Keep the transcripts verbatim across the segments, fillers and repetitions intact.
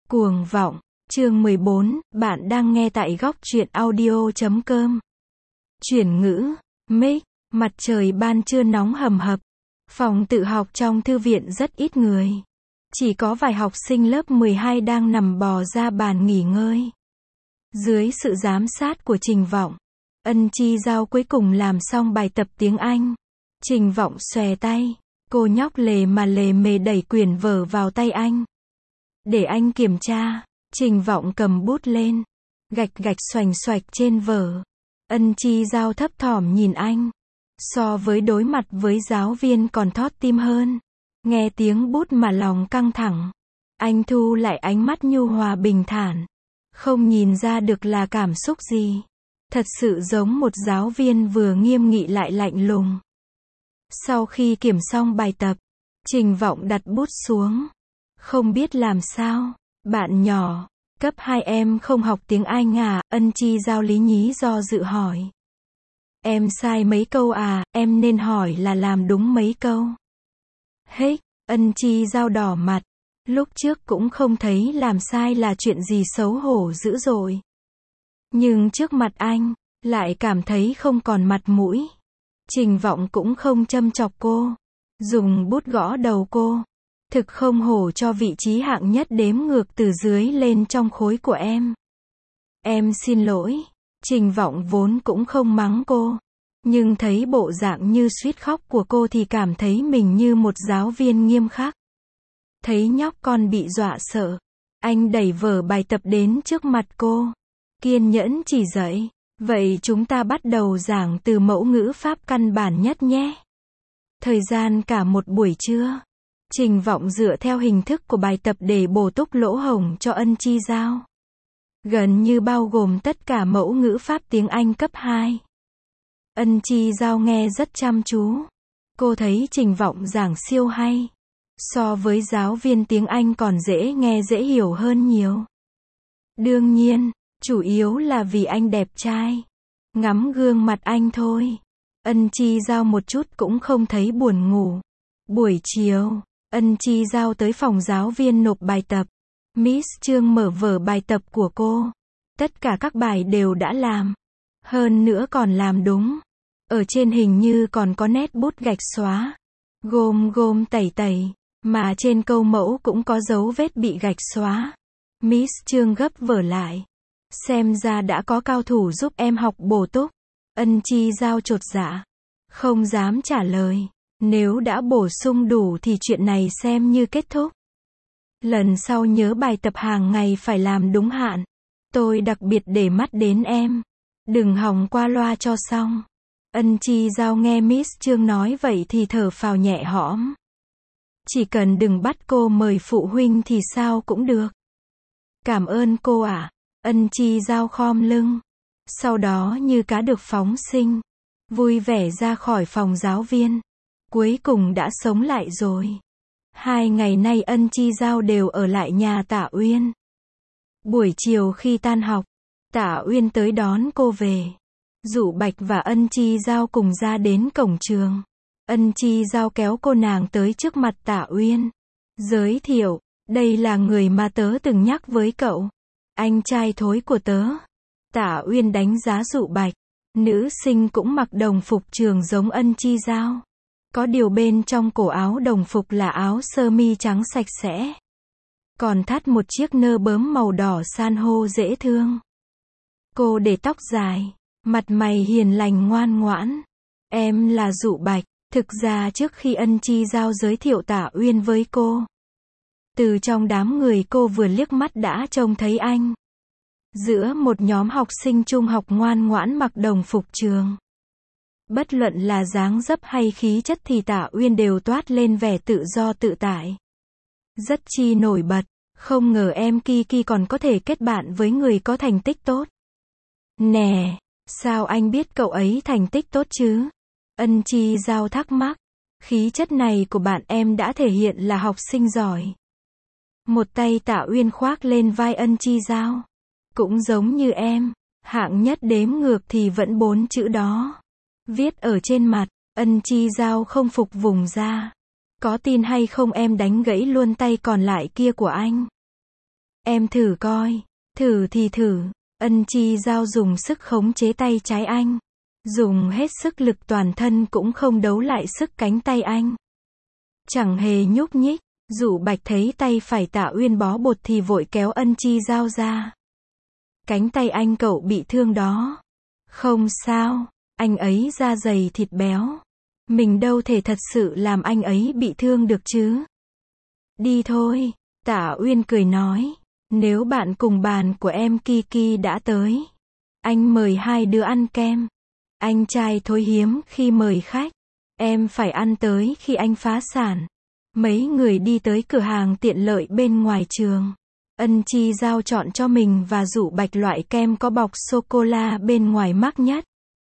Cuồng vọng, chương mười bốn, bạn đang nghe tại góc truyện audio chấm com. Chuyển ngữ, mic, mặt trời ban trưa nóng hầm hập. Phòng tự học trong thư viện rất ít người. Chỉ có vài học sinh lớp mười hai đang nằm bò ra bàn nghỉ ngơi. Dưới sự giám sát của Trình Vọng, Ân Chi Giao cuối cùng làm xong bài tập tiếng Anh. Trình Vọng xòe tay, cô nhóc lề mà lề mề đẩy quyển vở vào tay anh. Để anh kiểm tra. Trình Vọng cầm bút lên, gạch gạch xoành xoạch trên vở. Ân Chi Giao thấp thỏm nhìn anh. So với đối mặt với giáo viên còn thót tim hơn. Nghe tiếng bút mà lòng căng thẳng. Anh thu lại ánh mắt nhu hòa bình thản. Không nhìn ra được là cảm xúc gì. Thật sự giống một giáo viên vừa nghiêm nghị lại lạnh lùng. Sau khi kiểm xong bài tập, Trình Vọng đặt bút xuống. Không biết làm sao. Bạn nhỏ, cấp hai em không học tiếng Anh à? Ân Chi Giao lý nhí do dự hỏi. Em sai mấy câu à? Em nên hỏi là làm đúng mấy câu. Hết, Ân Chi Giao đỏ mặt. Lúc trước cũng không thấy làm sai là chuyện gì xấu hổ dữ dội. Nhưng trước mặt anh, lại cảm thấy không còn mặt mũi. Trình Vọng cũng không châm chọc cô. Dùng bút gõ đầu cô. Thực không hổ cho vị trí hạng nhất đếm ngược từ dưới lên trong khối của em. Em xin lỗi. Trình Vọng vốn cũng không mắng cô. Nhưng thấy bộ dạng như suýt khóc của cô thì cảm thấy mình như một giáo viên nghiêm khắc. Thấy nhóc con bị dọa sợ. Anh đẩy vở bài tập đến trước mặt cô. Kiên nhẫn chỉ dạy. Vậy chúng ta bắt đầu giảng từ mẫu ngữ pháp căn bản nhất nhé. Thời gian cả một buổi trưa. Trình Vọng dựa theo hình thức của bài tập để bổ túc lỗ hổng cho Ân Chi Giao. Gần như bao gồm tất cả mẫu ngữ pháp tiếng Anh cấp hai. Ân Chi Giao nghe rất chăm chú. Cô thấy Trình Vọng giảng siêu hay. So với giáo viên tiếng Anh còn dễ nghe dễ hiểu hơn nhiều. Đương nhiên, chủ yếu là vì anh đẹp trai. Ngắm gương mặt anh thôi. Ân Chi Giao một chút cũng không thấy buồn ngủ. Buổi chiều, Ân Chi Giao tới phòng giáo viên nộp bài tập. Miss Trương mở vở bài tập của cô. Tất cả các bài đều đã làm. Hơn nữa còn làm đúng. Ở trên hình như còn có nét bút gạch xóa. Gôm gôm tẩy tẩy. Mà trên câu mẫu cũng có dấu vết bị gạch xóa. Miss Trương gấp vở lại. Xem ra đã có cao thủ giúp em học bổ túc. Ân Chi Giao chột dạ. Không dám trả lời. Nếu đã bổ sung đủ thì chuyện này xem như kết thúc. Lần sau nhớ bài tập hàng ngày phải làm đúng hạn. Tôi đặc biệt để mắt đến em. Đừng hòng qua loa cho xong. Ân Chi Giao nghe Miss Trương nói vậy thì thở phào nhẹ hõm. Chỉ cần đừng bắt cô mời phụ huynh thì sao cũng được. Cảm ơn cô ạ. Ân Chi Giao khom lưng. Sau đó như cá được phóng sinh. Vui vẻ ra khỏi phòng giáo viên. Cuối cùng đã sống lại rồi. Hai ngày nay Ân Chi Giao đều ở lại nhà Tạ Uyên. Buổi chiều khi tan học, Tạ Uyên tới đón cô về. Dụ Bạch và Ân Chi Giao cùng ra đến cổng trường. Ân Chi Giao kéo cô nàng tới trước mặt Tạ Uyên. Giới thiệu, đây là người mà tớ từng nhắc với cậu. Anh trai thối của tớ. Tạ Uyên đánh giá Dụ Bạch. Nữ sinh cũng mặc đồng phục trường giống Ân Chi Giao. Có điều bên trong cổ áo đồng phục là áo sơ mi trắng sạch sẽ. Còn thắt một chiếc nơ bướm màu đỏ san hô dễ thương. Cô để tóc dài. Mặt mày hiền lành ngoan ngoãn. Em là Dụ Bạch. Thực ra trước khi Ân Chi Giao giới thiệu Tạ Uyên với cô. Từ trong đám người cô vừa liếc mắt đã trông thấy anh. Giữa một nhóm học sinh trung học ngoan ngoãn mặc đồng phục trường. Bất luận là dáng dấp hay khí chất thì Tạ Uyên đều toát lên vẻ tự do tự tại. Rất chi nổi bật. Không ngờ em Kiki còn có thể kết bạn với người có thành tích tốt. Nè, sao anh biết cậu ấy thành tích tốt chứ? Ân Chi Giao thắc mắc. Khí chất này của bạn em đã thể hiện là học sinh giỏi. Một tay Tạ Uyên khoác lên vai Ân Chi Giao. Cũng giống như em. Hạng nhất đếm ngược thì vẫn bốn chữ đó. Viết ở trên mặt. Ân Chi Giao không phục vùng ra. Có tin hay không em đánh gãy luôn tay còn lại kia của anh. Em thử coi. Thử thì thử. Ân Chi Giao dùng sức khống chế tay trái anh. Dùng hết sức lực toàn thân cũng không đấu lại sức cánh tay anh. Chẳng hề nhúc nhích. Dụ Bạch thấy tay phải Tạ Uyên bó bột thì vội kéo Ân Chi Giao ra. Cánh tay anh cậu bị thương đó. Không sao, anh ấy da dày thịt béo. Mình đâu thể thật sự làm anh ấy bị thương được chứ. Đi thôi, Tạ Uyên cười nói. Nếu bạn cùng bàn của em Kiki đã tới, anh mời hai đứa ăn kem. Anh trai Thối hiếm khi mời khách. Em phải ăn tới khi anh phá sản. Mấy người đi tới cửa hàng tiện lợi bên ngoài trường. Ân Chi Giao chọn cho mình và Dụ Bạch loại kem có bọc sô-cô-la bên ngoài mắc nhất.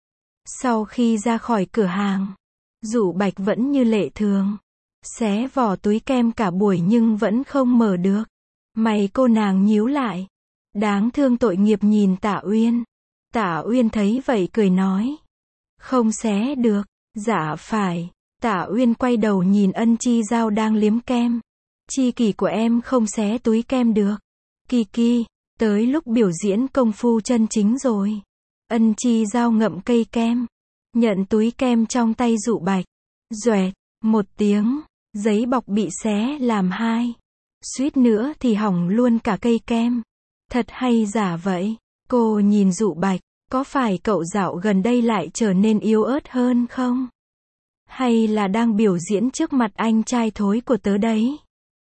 Sau khi ra khỏi cửa hàng, Dụ Bạch vẫn như lệ thường. Xé vỏ túi kem cả buổi nhưng vẫn không mở được. Mày cô nàng nhíu lại. Đáng thương tội nghiệp nhìn Tạ Uyên. Tạ Uyên thấy vậy cười nói. Không xé được. Dạ phải. Tạ Uyên quay đầu nhìn Ân Chi Giao đang liếm kem. Chi kỷ của em không xé túi kem được. Kiki, tới lúc biểu diễn công phu chân chính rồi. Ân Chi Giao ngậm cây kem. Nhận túi kem trong tay Dụ Bạch. Doẹt, một tiếng, giấy bọc bị xé làm hai. Suýt nữa thì hỏng luôn cả cây kem. Thật hay giả vậy? Cô nhìn Dụ Bạch, có phải cậu dạo gần đây lại trở nên yếu ớt hơn không? Hay là đang biểu diễn trước mặt anh trai Thối của tớ đấy?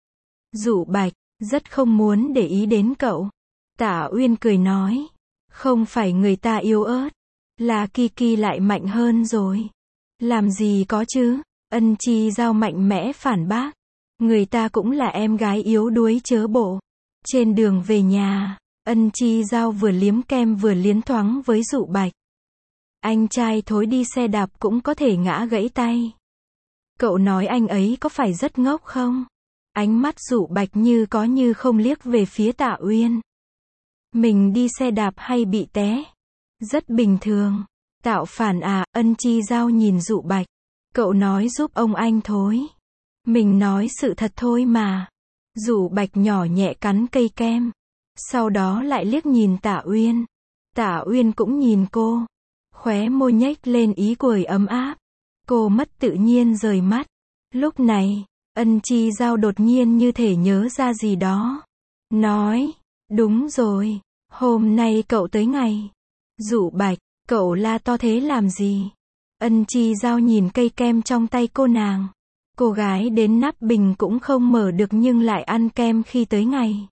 Dụ Bạch, rất không muốn để ý đến cậu. Tạ Uyên cười nói. Không phải người ta yếu ớt, là Kiki lại mạnh hơn rồi. Làm gì có chứ? Ân Chi Giao mạnh mẽ phản bác. Người ta cũng là em gái yếu đuối chớ bộ. Trên đường về nhà, Ân Chi Giao vừa liếm kem vừa liến thoáng với Dụ Bạch. Anh trai Thối đi xe đạp cũng có thể ngã gãy tay. Cậu nói anh ấy có phải rất ngốc không? Ánh mắt Dụ Bạch như có như không liếc về phía Tạ Uyên. Mình đi xe đạp hay bị té? Rất bình thường. Tạo phản à? Ân Chi Giao nhìn Dụ Bạch. Cậu nói giúp ông anh Thối. Mình nói sự thật thôi mà. Dụ Bạch nhỏ nhẹ cắn cây kem. Sau đó lại liếc nhìn Tạ Uyên. Tạ Uyên cũng nhìn cô. Khóe môi nhếch lên ý cười ấm áp. Cô mất tự nhiên rời mắt. Lúc này, Ân Chi Giao đột nhiên như thể nhớ ra gì đó. Nói, đúng rồi, hôm nay cậu tới ngày. Dụ Bạch, cậu la to thế làm gì? Ân Chi Giao nhìn cây kem trong tay cô nàng. Cô gái đến nắp bình cũng không mở được nhưng lại ăn kem khi tới ngày.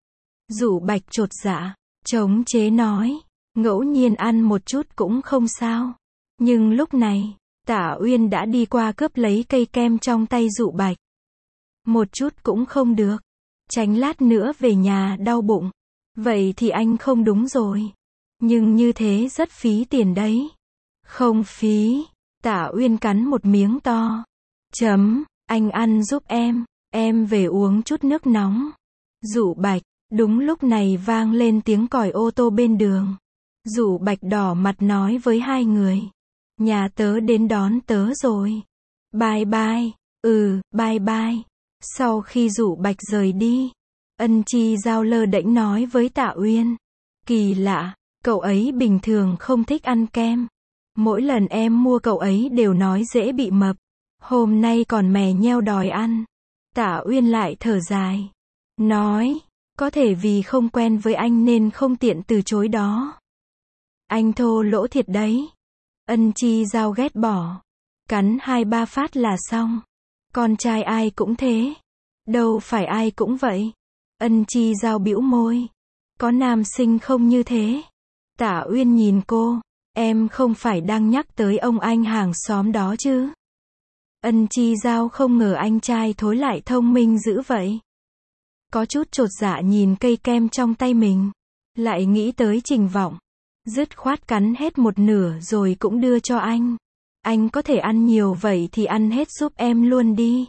Dụ Bạch chột dạ, chống chế nói, ngẫu nhiên ăn một chút cũng không sao. Nhưng lúc này, Tạ Uyên đã đi qua cướp lấy cây kem trong tay Dụ Bạch. Một chút cũng không được. Tránh lát nữa về nhà đau bụng. Vậy thì anh không đúng rồi. Nhưng như thế rất phí tiền đấy. Không phí. Tạ Uyên cắn một miếng to. Chấm, anh ăn giúp em. Em về uống chút nước nóng. Dụ Bạch, đúng lúc này vang lên tiếng còi ô tô bên đường. Dụ Bạch đỏ mặt nói với hai người. Nhà tớ đến đón tớ rồi. Bye bye. Ừ, bye bye. Sau khi Dụ Bạch rời đi, Ân Chi Giao lơ đễnh nói với Tạ Uyên. Kỳ lạ, cậu ấy bình thường không thích ăn kem. Mỗi lần em mua cậu ấy đều nói dễ bị mập. Hôm nay còn mè nheo đòi ăn. Tạ Uyên lại thở dài. Nói, có thể vì không quen với anh nên không tiện từ chối đó. Anh thô lỗ thiệt đấy. Ân Chi Giao ghét bỏ. Cắn hai ba phát là xong. Con trai ai cũng thế. Đâu phải ai cũng vậy. Ân Chi Giao bĩu môi. Có nam sinh không như thế. Tạ Uyên nhìn cô. Em không phải đang nhắc tới ông anh hàng xóm đó chứ? Ân Chi Giao không ngờ anh trai Thối lại thông minh dữ vậy. Có chút chột dạ nhìn cây kem trong tay mình. Lại nghĩ tới Trình Vọng. Dứt khoát cắn hết một nửa rồi cũng đưa cho anh. Anh có thể ăn nhiều vậy thì ăn hết giúp em luôn đi.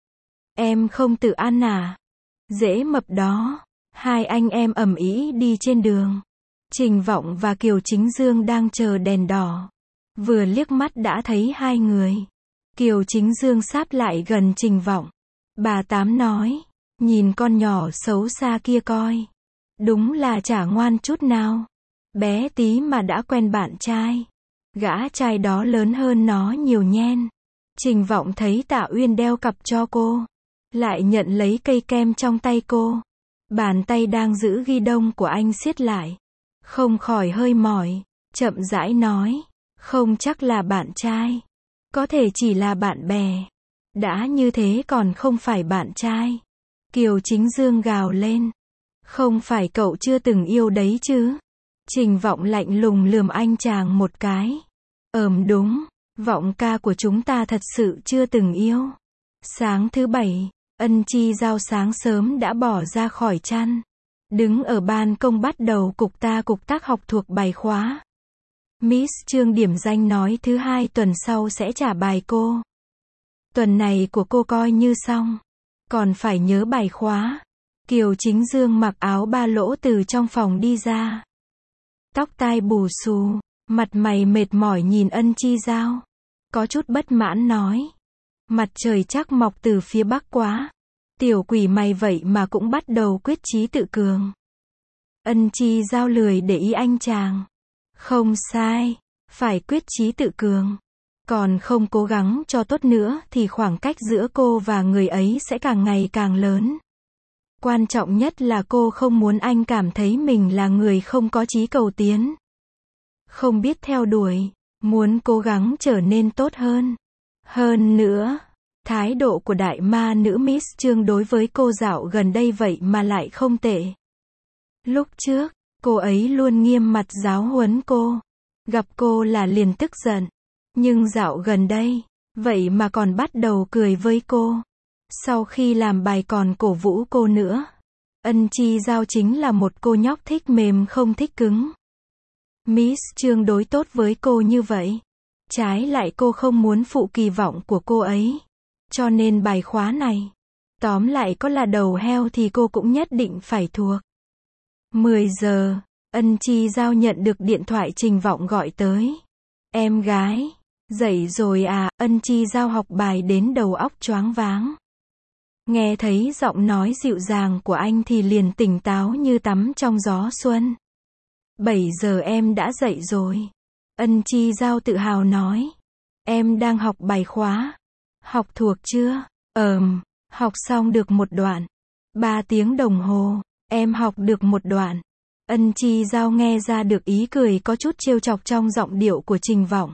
Em không tự ăn à? Dễ mập đó. Hai anh em ầm ĩ đi trên đường. Trình Vọng và Kiều Chính Dương đang chờ đèn đỏ. Vừa liếc mắt đã thấy hai người. Kiều Chính Dương sáp lại gần Trình Vọng. Bà Tám nói. Nhìn con nhỏ xấu xa kia coi. Đúng là chả ngoan chút nào. Bé tí mà đã quen bạn trai. Gã trai đó lớn hơn nó nhiều nhen. Trình Vọng thấy Tạ Uyên đeo cặp cho cô. Lại nhận lấy cây kem trong tay cô. Bàn tay đang giữ ghi đông của anh siết lại. Không khỏi hơi mỏi. Chậm rãi nói. Không chắc là bạn trai. Có thể chỉ là bạn bè. Đã như thế còn không phải bạn trai. Kiều Chính Dương gào lên. Không phải cậu chưa từng yêu đấy chứ? Trình Vọng lạnh lùng lườm anh chàng một cái. Ờm đúng, Vọng ca của chúng ta thật sự chưa từng yêu. Sáng thứ bảy, Ân Chi Giao sáng sớm đã bỏ ra khỏi chăn. Đứng ở ban công bắt đầu cục ta cục tác học thuộc bài khóa. Miss Trương điểm danh nói thứ hai tuần sau sẽ trả bài cô. Tuần này của cô coi như xong. Còn phải nhớ bài khóa. Kiều Chính Dương mặc áo ba lỗ từ trong phòng đi ra. Tóc tai bù xù, mặt mày mệt mỏi nhìn Ân Chi Giao. Có chút bất mãn nói. Mặt trời chắc mọc từ phía bắc quá. Tiểu quỷ mày vậy mà cũng bắt đầu quyết chí tự cường. Ân Chi Giao lười để ý anh chàng. Không sai, phải quyết chí tự cường. Còn không cố gắng cho tốt nữa thì khoảng cách giữa cô và người ấy sẽ càng ngày càng lớn. Quan trọng nhất là cô không muốn anh cảm thấy mình là người không có chí cầu tiến. Không biết theo đuổi, muốn cố gắng trở nên tốt hơn. Hơn nữa, thái độ của đại ma nữ Miss Trương đối với cô dạo gần đây vậy mà lại không tệ. Lúc trước, cô ấy luôn nghiêm mặt giáo huấn cô. Gặp cô là liền tức giận. Nhưng dạo gần đây, vậy mà còn bắt đầu cười với cô. Sau khi làm bài còn cổ vũ cô nữa. Ân Chi Giao chính là một cô nhóc thích mềm không thích cứng. Miss Trương đối tốt với cô như vậy. Trái lại cô không muốn phụ kỳ vọng của cô ấy. Cho nên bài khóa này, tóm lại có là đầu heo thì cô cũng nhất định phải thuộc. mười giờ, Ân Chi Giao nhận được điện thoại Trình Vọng gọi tới. Em gái, dậy rồi à? Ân Chi Giao học bài đến đầu óc choáng váng. Nghe thấy giọng nói dịu dàng của anh thì liền tỉnh táo như tắm trong gió xuân. bảy giờ em đã dậy rồi. Ân Chi Giao tự hào nói. Em đang học bài khóa. Học thuộc chưa? Ờm, học xong được một đoạn. Ba tiếng đồng hồ, em học được một đoạn. Ân Chi Giao nghe ra được ý cười có chút trêu chọc trong giọng điệu của Trình Vọng.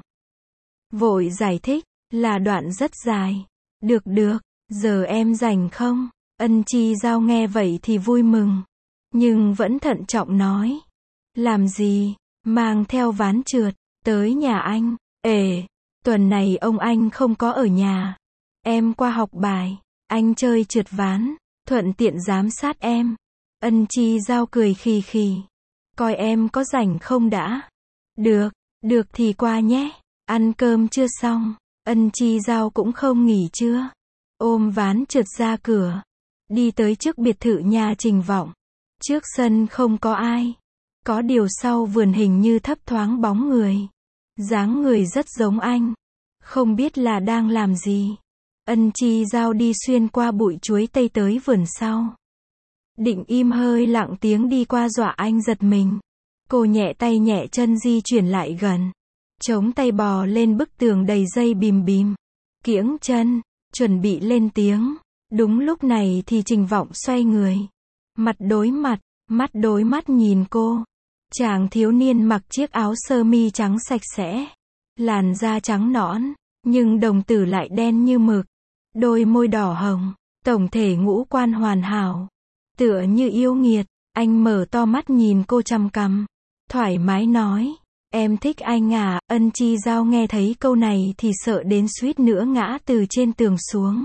Vội giải thích, là đoạn rất dài. Được được, giờ em rảnh không? Ân Chi Giao nghe vậy thì vui mừng. Nhưng vẫn thận trọng nói. Làm gì? Mang theo ván trượt, tới nhà anh. Ề, tuần này ông anh không có ở nhà. Em qua học bài, anh chơi trượt ván, thuận tiện giám sát em. Ân Chi Giao cười khì khì. Coi em có rảnh không đã? Được, được thì qua nhé. Ăn cơm chưa xong? Ân Chi Giao cũng không nghỉ trưa. Ôm ván trượt ra cửa. Đi tới trước biệt thự nhà Trình Vọng. Trước sân không có ai. Có điều sau vườn hình như thấp thoáng bóng người. Dáng người rất giống anh. Không biết là đang làm gì. Ân Chi Giao đi xuyên qua bụi chuối tây tới vườn sau. Định im hơi lặng tiếng đi qua dọa anh giật mình. Cô nhẹ tay nhẹ chân di chuyển lại gần. Chống tay bò lên bức tường đầy dây bìm bìm. Kiễng chân, chuẩn bị lên tiếng. Đúng lúc này thì Trình Vọng xoay người. Mặt đối mặt, mắt đối mắt nhìn cô. Chàng thiếu niên mặc chiếc áo sơ mi trắng sạch sẽ. Làn da trắng nõn, nhưng đồng tử lại đen như mực. Đôi môi đỏ hồng, tổng thể ngũ quan hoàn hảo. Tựa như yêu nghiệt, anh mở to mắt nhìn cô chằm chằm. Thoải mái nói, em thích anh à? Ân Chi Giao nghe thấy câu này thì sợ đến suýt nữa ngã từ trên tường xuống.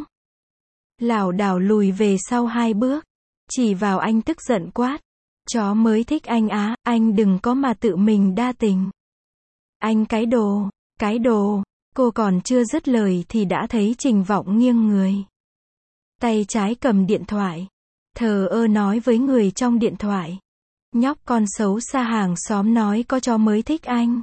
Lảo đảo lùi về sau hai bước, chỉ vào anh tức giận quát. Chó mới thích anh á, anh đừng có mà tự mình đa tình. Anh cái đồ, cái đồ, cô còn chưa dứt lời thì đã thấy Trình Vọng nghiêng người. Tay trái cầm điện thoại, thờ ơ nói với người trong điện thoại. Nhóc con xấu xa hàng xóm nói có chó mới thích anh.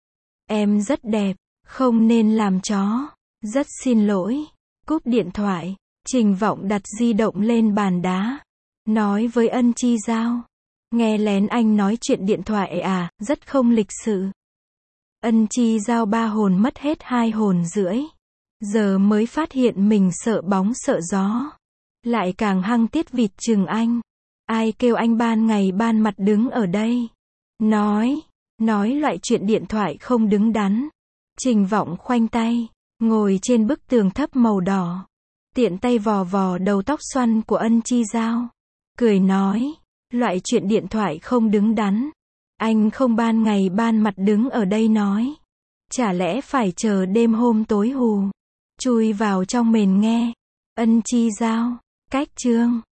Em rất đẹp, không nên làm chó. Rất xin lỗi. Cúp điện thoại, Trình Vọng đặt di động lên bàn đá. Nói với Ân Chi Giao. Nghe lén anh nói chuyện điện thoại à, rất không lịch sự. Ân Chi Giao ba hồn mất hết hai hồn rưỡi. Giờ mới phát hiện mình sợ bóng sợ gió. Lại càng hăng tiết vịt chừng anh. Ai kêu anh ban ngày ban mặt đứng ở đây. Nói, nói loại chuyện điện thoại không đứng đắn. Trình Vọng khoanh tay, ngồi trên bức tường thấp màu đỏ. Tiện tay vò vò đầu tóc xoăn của Ân Chi Giao. Cười nói, loại chuyện điện thoại không đứng đắn. Anh không ban ngày ban mặt đứng ở đây nói. Chả lẽ phải chờ đêm hôm tối hù. Chui vào trong mền nghe. Ân Chi Giao, cách chương.